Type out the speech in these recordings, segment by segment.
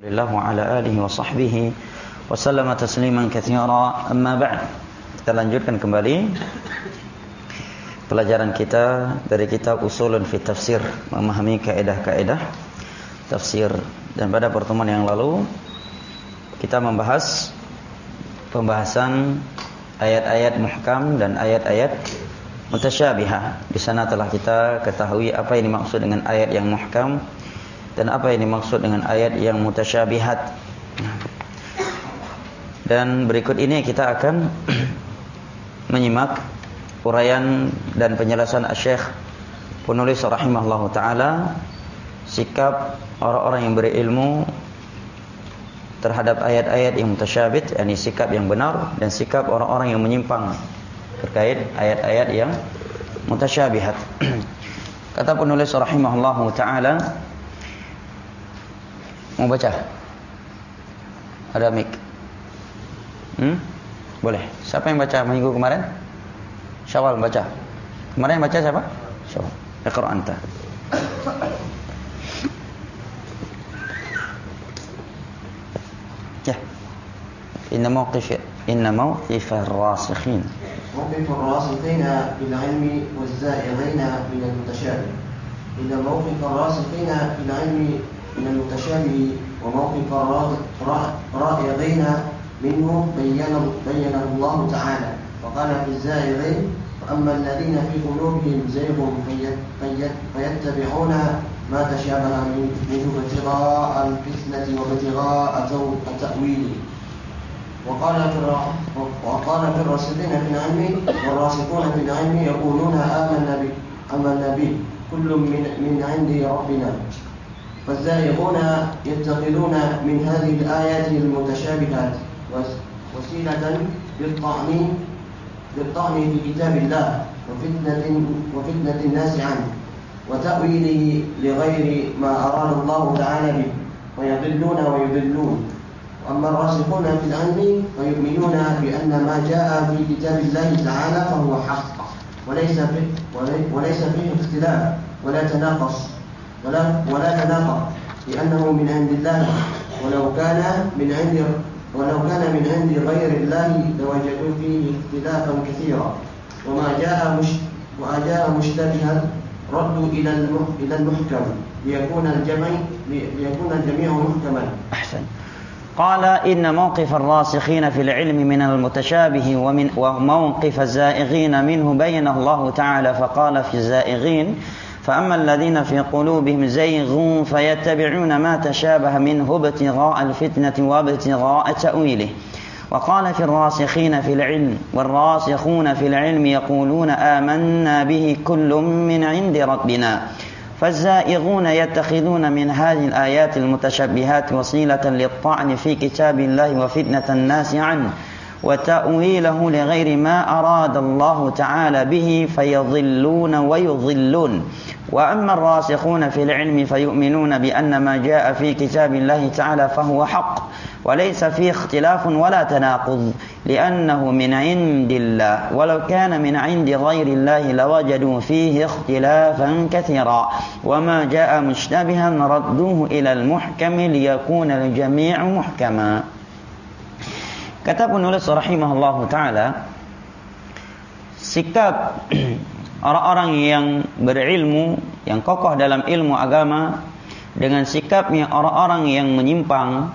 Alhamdulillah wa ala alihi wa sahbihi wa sallama tasliman katsira, amma ba'd. Kita lanjutkan kembali pelajaran kita dari kitab Ushulun fi Tafsir, memahami kaidah-kaidah tafsir. Dan pada pertemuan yang lalu kita membahas pembahasan ayat-ayat muhkam dan ayat-ayat mutasyabihah. Di sana telah kita ketahui apa yang dimaksud dengan ayat yang muhkam dan apa yang dimaksud dengan ayat yang mutasyabihat. Dan berikut ini kita akan menyimak uraian dan penjelasan Asy-Syaikh penulis rahimahullahu taala sikap orang-orang yang berilmu terhadap ayat-ayat yang mutasyabih, yakni sikap yang benar, dan sikap orang-orang yang menyimpang terkait ayat-ayat yang mutasyabihat. Kata penulis rahimahullahu taala, mau baca? Ada mic? Boleh. Siapa yang baca minggu kemarin? Syawal baca. Kemarin yang baca siapa? Syawal. Iqra anta. Ya. Inna mawqif ar-rasikhin. موقف الراسخين في العلم والزائغين من المتشابه. إن موقف الراسخين في العلم من المتشابه وموقف الرائغين منه بينه الله تعالى، وقال في الزائغين: فأما الذين في قلوبهم زيغ فيتبعون ما تشابه منه ابتغاء الفتنة وابتغاء تأويله. وقال في الراسخين في العلم والراسخون في العلم يقولون آمنا به كل من عند ربنا. فالزائغون يتخذون من هذه الآيات المتشابهات وسيلة للطعن في كتاب الله وفتنة الناس عنه وتأويله لغير ما أراد الله تعالى به، ويضلون ويضلون. وأما الراسخون في العلم فيؤمنون بأن ما جاء في كتاب الله تعالى فهو حق وليس فيه اختلاف ولا تناقض لأنه من عند الله، ولو كان من عند غير الله لوجدوا فيه اختلافا كثيرا. وما جاء مشتبها ردوا إلى المحكم ليكون الجميع محكما. أحسن. قال: إن موقف الراسخين في العلم من المتشابه وموقف الزائغين منه بينه الله تعالى، فقال في الزائغين: فأما الذين في قلوبهم زيغ فيتبعون ما تشابه منه ابتغاء الفتنة وابتغاء تأويله. وقال في الراسخين في العلم والراسخون في العلم يقولون آمنا به كل من عند ربنا. فالزائغون يتخذون من هذه الآيات المتشبهات وسيلة للطعن في كتاب الله وفتنة الناس عنه وتأويله لغير ما أراد الله تعالى به، فيضلون ويضلون. وأما الراسخون في العلم فيؤمنون بأن ما جاء في كتاب الله تعالى فهو حق وليس فيه اختلاف ولا تناقض لأنه من عند الله، ولو كان من عند غير الله لوجدوا فيه اختلافا كثيرا. وما جاء مشتبها ردوه إلى المحكم ليكون الجميع محكما. Kata penulis rahimahullahu ta'ala, sikap orang-orang yang berilmu, yang kokoh dalam ilmu agama, dengan sikapnya orang-orang yang menyimpang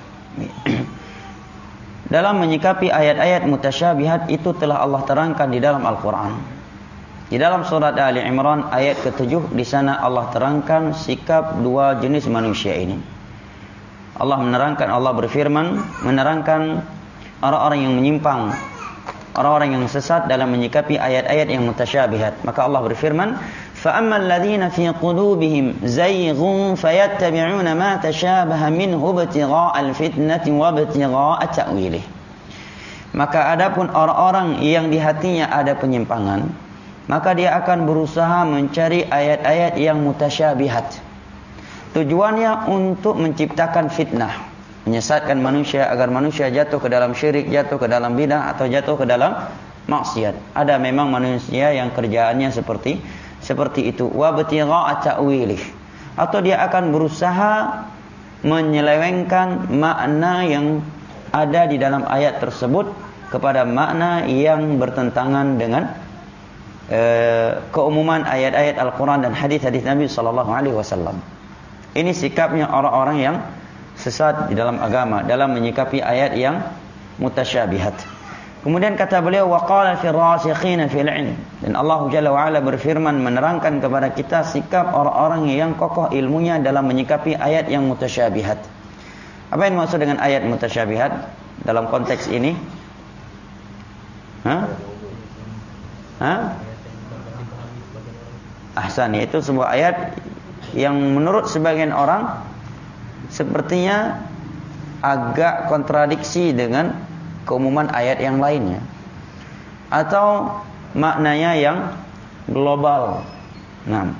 dalam menyikapi ayat-ayat mutasyabihat itu telah Allah terangkan di dalam Al-Quran. Di dalam surat Ali Imran ayat ke-7, di sana Allah terangkan sikap dua jenis manusia ini. Allah berfirman menerangkan orang-orang yang menyimpang, orang-orang yang sesat dalam menyikapi ayat-ayat yang mutasyabihat. Maka Allah berfirman: فَأَمَّا الَّذِينَ فِي قُلُوبِهِمْ زَيْغٌ فَيَتَّبِعُونَ مَا تَشَابَهَ مِنْهُ ابْتِغَاءَ الْفِتْنَةِ وَابْتِغَاءَ تَأْوِيلِهِ. Maka adapun orang-orang yang di hatinya ada penyimpangan, maka dia akan berusaha mencari ayat-ayat yang mutasyabihat. Tujuannya untuk menciptakan fitnah, menyesatkan manusia agar manusia jatuh ke dalam syirik, jatuh ke dalam bidah, atau jatuh ke dalam maksiat. Ada memang manusia yang kerjaannya seperti itu. Wa btigha'a ta'wilih, atau dia akan berusaha menyelewengkan makna yang ada di dalam ayat tersebut kepada makna yang bertentangan dengan keumuman ayat-ayat Al-Quran dan hadis-hadis Nabi SAW. Ini sikapnya orang-orang yang sesat di dalam agama dalam menyikapi ayat yang mutasyabihat. Kemudian kata beliau, wa qala fi rasikhina fil ilm, dan Allah Jalla wa Ala berfirman menerangkan kepada kita sikap orang-orang yang kokoh ilmunya dalam menyikapi ayat yang mutasyabihat. Apa yang maksud dengan ayat mutasyabihat dalam konteks ini? Ahsan, itu sebuah ayat yang menurut sebagian orang sepertinya agak kontradiksi dengan keumuman ayat yang lainnya, atau maknanya yang global. Nah,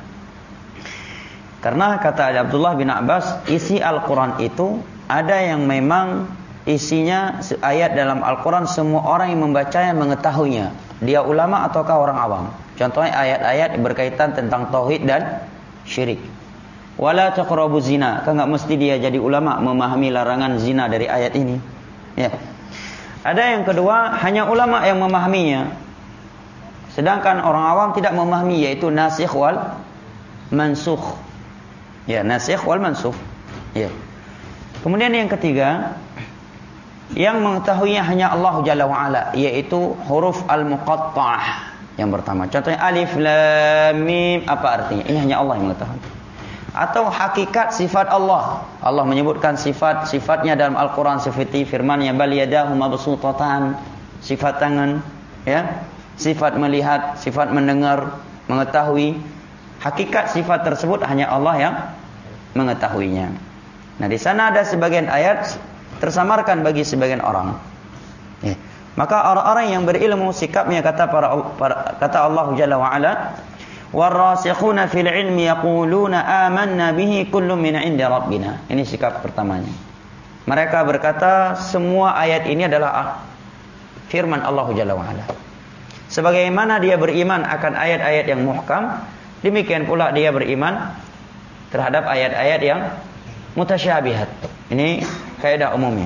karena kata Abdullah bin Abbas, isi Al-Quran itu ada yang memang isinya ayat dalam Al-Quran semua orang yang membacanya mengetahuinya, dia ulama ataukah orang awam. Contohnya ayat-ayat berkaitan tentang tauhid dan syirik. Wala taqrabu zina, kan enggak mesti dia jadi ulama memahami larangan zina dari ayat ini. Ya. Ada yang kedua, hanya ulama yang memahaminya, sedangkan orang awam tidak memahami, yaitu nasikh wal mansukh. Ya, nasikh wal mansukh. Ya. Kemudian yang ketiga, yang mengetahuinya hanya Allah Jalla wa Ala, yaitu huruf al-muqatta'ah. Yang pertama, contohnya alif lam mim, apa artinya? Ini hanya Allah yang mengetahui. Atau hakikat sifat Allah. Allah menyebutkan sifat-sifatnya dalam Al-Quran seperti firman-Nya bal yadahu mabsutatan, sifat tangan, ya, sifat melihat, sifat mendengar, mengetahui. Hakikat sifat tersebut hanya Allah yang mengetahuinya. Nah, di sana ada sebagian ayat tersamarkan bagi sebagian orang. Ya. Maka orang-orang yang berilmu sikapnya kata Allah Jalla wa Ala, warasikhuna fil ilmi yaquluna amanna bihi kullun min 'indi rabbina. Ini sikap pertamanya. Mereka berkata semua ayat ini adalah firman Allah Jalla wa Ala. Sebagaimana dia beriman akan ayat-ayat yang muhkam, demikian pula dia beriman terhadap ayat-ayat yang mutasyabihat. Ini kaidah umumnya.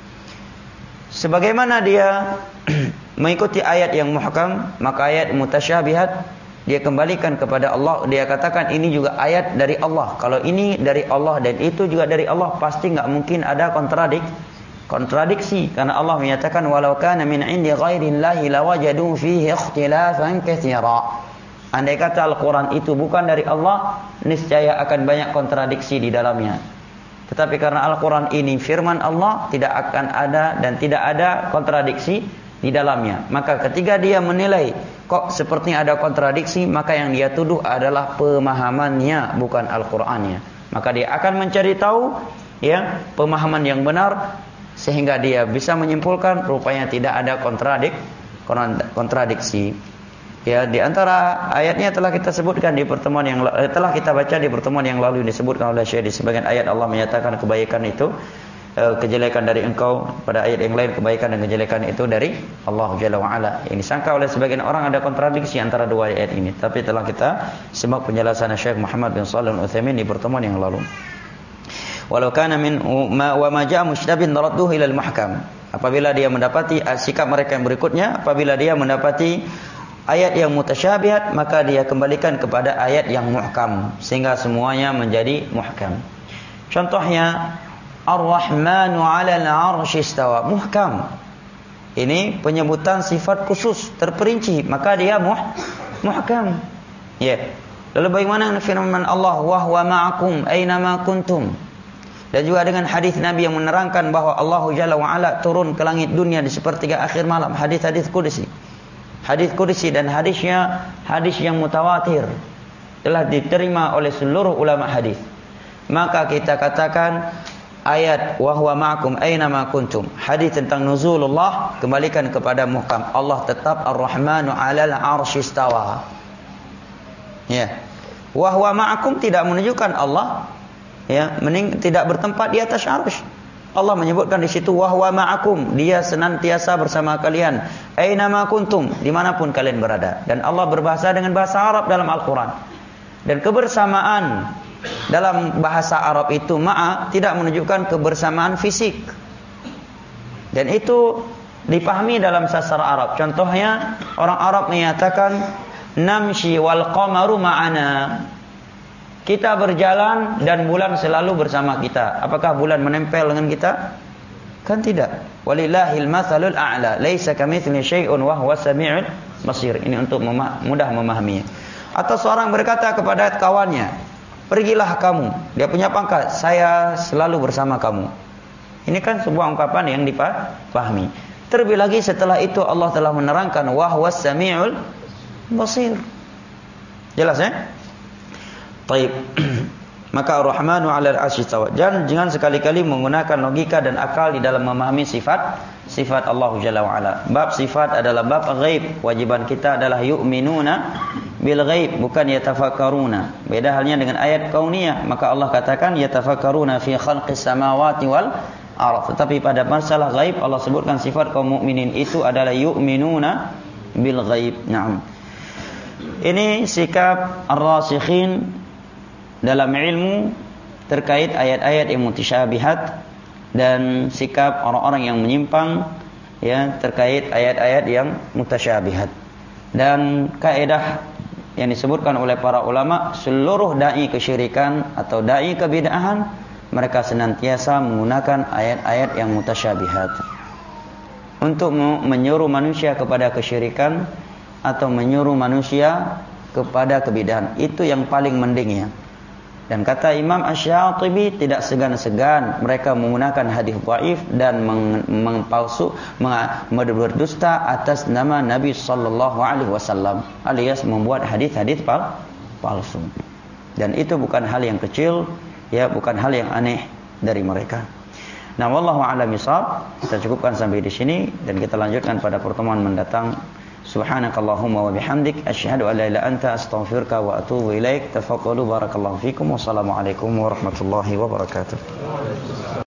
Sebagaimana dia mengikuti ayat yang muhkam, maka ayat mutasyabihat dia kembalikan kepada Allah. Dia katakan ini juga ayat dari Allah. Kalau ini dari Allah dan itu juga dari Allah, pasti enggak mungkin ada kontradiksi. Karena Allah menyatakan walau kana min 'indi ghairillahi lawajadu fihi ikhtilafan katsira. Andai kata Al-Quran itu bukan dari Allah, niscaya akan banyak kontradiksi di dalamnya. Tetapi karena Al-Quran ini firman Allah, tidak akan ada dan tidak ada kontradiksi di dalamnya. Maka ketika dia menilai kok sepertinya ada kontradiksi, maka yang dia tuduh adalah pemahamannya, bukan Al-Qurannya. Maka dia akan mencari tahu, ya, pemahaman yang benar, sehingga dia bisa menyimpulkan rupanya tidak ada kontradiksi. Ya, di antara ayatnya telah kita sebutkan di pertemuan yang telah kita baca di pertemuan yang lalu, disebutkan oleh Syekh di sebagian ayat Allah menyatakan kebaikan itu kejelekan dari engkau, pada ayat yang lain kebaikan dan kejelekan itu dari Allah Jalla wa Ala. Ini disangka oleh sebagian orang ada kontradiksi antara dua ayat ini, tapi telah kita simak penjelasan Syekh Muhammad bin Shalih Al-Utsaimin di pertemuan yang lalu. Walau kana min wa ma ja'a mushtabin radduhu ila al-muhkam. Apabila dia mendapati sikap mereka yang berikutnya, apabila dia mendapati ayat yang mutasyabihat, maka dia kembalikan kepada ayat yang muhkam, sehingga semuanya menjadi muhkam. Contohnya Ar-Rahmanu 'alal 'arsy istawa, muhkam. Ini penyebutan sifat khusus terperinci, maka dia muhkam. Ya. Lalu bagaimana dengan firman Allah wa huwa ma'akum aina ma kuntum? Dan juga dengan hadis Nabi yang menerangkan bahwa Allah Jalla wa Ala turun ke langit dunia di sepertiga akhir malam, hadis-hadis qudsi. Hadis qudsi dan hadisnya hadis yang mutawatir, telah diterima oleh seluruh ulama hadis. Maka kita katakan ayat wa huwa ma'akum aina ma kuntum, hadis tentang nuzulullah, kembalikan kepada muhkam. Allah tetap Ar-Rahmanu 'alal 'arsy istawa. Ya. Wa huwa ma'akum tidak menunjukkan Allah, ya, tidak bertempat di atas arsy. Allah menyebutkan di situ wa huwa ma'akum, dia senantiasa bersama kalian. Aina ma kuntum, dimanapun kalian berada. Dan Allah berbahasa dengan bahasa Arab dalam Al-Quran. Dan kebersamaan dalam bahasa Arab itu ma'a tidak menunjukkan kebersamaan fisik. Dan itu dipahami dalam sastra Arab. Contohnya orang Arab menyatakan namshi wal qamaru ma'ana. Kita berjalan dan bulan selalu bersama kita. Apakah bulan menempel dengan kita? Kan tidak. Walillahil matsalul a'la, laisa kamitslihi syai'un wa huwas samiul basir. Ini untuk mudah memahaminya. Atau seorang berkata kepada kawannya, "Pergilah kamu." Dia punya pangkat, "Saya selalu bersama kamu." Ini kan sebuah ungkapan yang dipahami. Terlebih lagi setelah itu Allah telah menerangkan wa huwas samiul basir. Jelas ya? Baik. Maka Ar-Rahmanu 'alal 'arsy istawa. Jangan sekali-kali menggunakan logika dan akal di dalam memahami sifat Allah Jalla wa Ala. Bab sifat adalah bab ghaib. Wajiban kita adalah yu'minuna bil ghaib, bukan yatafakkaruna. Beda halnya dengan ayat kauniyah. Maka Allah katakan yatafakkaruna fi khalqis samawati wal ardh. Tetapi pada masalah ghaib Allah sebutkan sifat kaum mukminin itu adalah yu'minuna bil ghaib. Naam. Ini sikap ar-rasikhin dalam ilmu terkait ayat-ayat yang mutasyabihat dan sikap orang-orang yang menyimpang ya terkait ayat-ayat yang mutasyabihat. Dan kaidah yang disebutkan oleh para ulama, seluruh dai kesyirikan atau dai kebid'ahan mereka senantiasa menggunakan ayat-ayat yang mutasyabihat untuk menyuruh manusia kepada kesyirikan atau menyuruh manusia kepada kebid'ahan. Itu yang paling mending ya. Dan kata Imam Asy-Syatibi, tidak segan-segan mereka menggunakan hadis dhaif dan berdusta atas nama Nabi sallallahu alaihi wasallam, alias membuat hadis-hadis palsu. Dan itu bukan hal yang kecil, ya, bukan hal yang aneh dari mereka. Nah, wallahu a'lam bishawab. Kita cukupkan sampai di sini dan kita lanjutkan pada pertemuan mendatang. Subhanakallahumma wa bihamdik asyhadu an la ilaha illa anta astaghfiruka wa atubu ilaik. Tafadhalu barakallahu fikum. Wassalamualaikum warahmatullahi wabarakatuh.